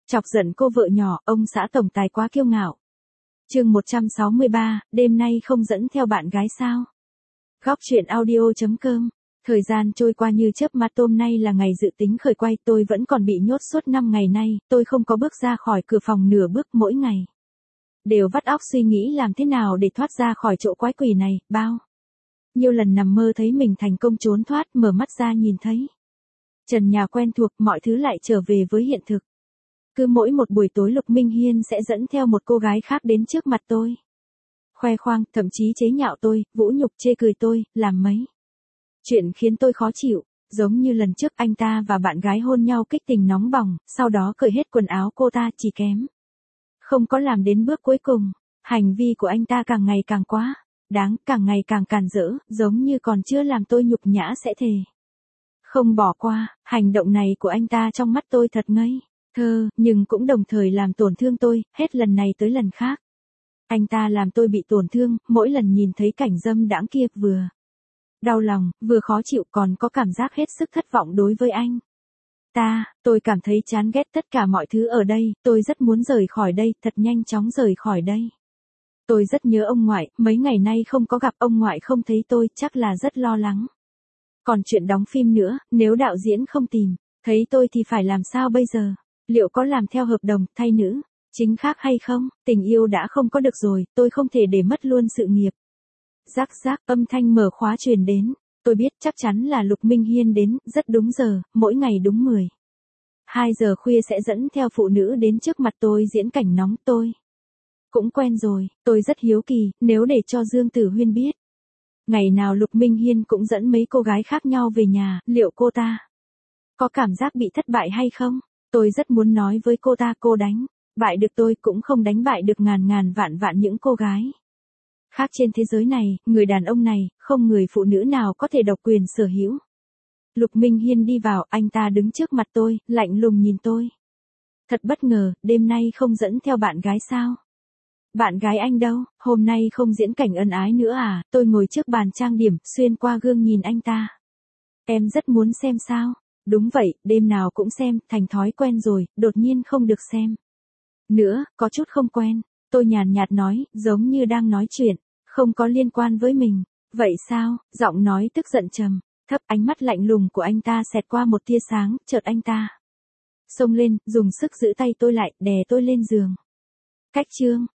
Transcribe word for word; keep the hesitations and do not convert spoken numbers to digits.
Chọc giận cô vợ nhỏ, ông xã tổng tài quá kiêu ngạo. Chương một trăm sáu mươi ba, đêm nay không dẫn theo bạn gái sao? Góc truyện audio chấm com. Thời gian trôi qua như chớp mắt, hôm nay là ngày dự tính khởi quay, tôi vẫn còn bị nhốt suốt năm ngày nay, tôi không có bước ra khỏi cửa phòng nửa bước, mỗi ngày đều vắt óc suy nghĩ làm thế nào để thoát ra khỏi chỗ quái quỷ này, bao nhiều lần nằm mơ thấy mình thành công trốn thoát, mở mắt ra nhìn thấy trần nhà quen thuộc, mọi thứ lại trở về với hiện thực. Cứ mỗi một buổi tối Lục Minh Hiên sẽ dẫn theo một cô gái khác đến trước mặt tôi, khoe khoang, thậm chí chế nhạo tôi, vũ nhục chê cười tôi, làm mấy chuyện khiến tôi khó chịu. Giống như lần trước anh ta và bạn gái hôn nhau kích tình nóng bỏng, sau đó cởi hết quần áo cô ta, chỉ kém không có làm đến bước cuối cùng. Hành vi của anh ta càng ngày càng quá đáng, càng ngày càng càn rỡ, giống như còn chưa làm tôi nhục nhã sẽ thề không bỏ qua. Hành động này của anh ta trong mắt tôi thật ngây thơ, nhưng cũng đồng thời làm tổn thương tôi, hết lần này tới lần khác. Anh ta làm tôi bị tổn thương, mỗi lần nhìn thấy cảnh dâm đãng kia, vừa đau lòng, vừa khó chịu, còn có cảm giác hết sức thất vọng đối với anh ta. Tôi cảm thấy chán ghét tất cả mọi thứ ở đây, tôi rất muốn rời khỏi đây, thật nhanh chóng rời khỏi đây. Tôi rất nhớ ông ngoại, mấy ngày nay không có gặp ông ngoại, không thấy tôi, chắc là rất lo lắng. Còn chuyện đóng phim nữa, nếu đạo diễn không tìm thấy tôi thì phải làm sao bây giờ? Liệu có làm theo hợp đồng, thay nữ chính khác hay không? Tình yêu đã không có được rồi, tôi không thể để mất luôn sự nghiệp. Rắc rắc, âm thanh mở khóa truyền đến. Tôi biết chắc chắn là Lục Minh Hiên đến, rất đúng giờ, mỗi ngày đúng mười hai giờ khuya sẽ dẫn theo phụ nữ đến trước mặt tôi diễn cảnh nóng. Tôi cũng quen rồi, tôi rất hiếu kỳ, nếu để cho Dương Tử Huyên biết ngày nào Lục Minh Hiên cũng dẫn mấy cô gái khác nhau về nhà, liệu cô ta có cảm giác bị thất bại hay không? Tôi rất muốn nói với cô ta, cô đánh bại được tôi cũng không đánh bại được ngàn ngàn vạn vạn những cô gái khác trên thế giới này. Người đàn ông này, không người phụ nữ nào có thể độc quyền sở hữu. Lục Minh Hiên đi vào, anh ta đứng trước mặt tôi, lạnh lùng nhìn tôi. Thật bất ngờ, đêm nay không dẫn theo bạn gái sao? Bạn gái anh đâu, hôm nay không diễn cảnh ân ái nữa à? Tôi ngồi trước bàn trang điểm, xuyên qua gương nhìn anh ta. Em rất muốn xem sao? Đúng vậy, đêm nào cũng xem, thành thói quen rồi, đột nhiên không được xem nữa, có chút không quen. Tôi nhàn nhạt nói, giống như đang nói chuyện không có liên quan với mình. Vậy sao? Giọng nói tức giận trầm thấp, ánh mắt lạnh lùng của anh ta xẹt qua một tia sáng, chợt anh ta xông lên, dùng sức giữ tay tôi lại, đè tôi lên giường. Cách chương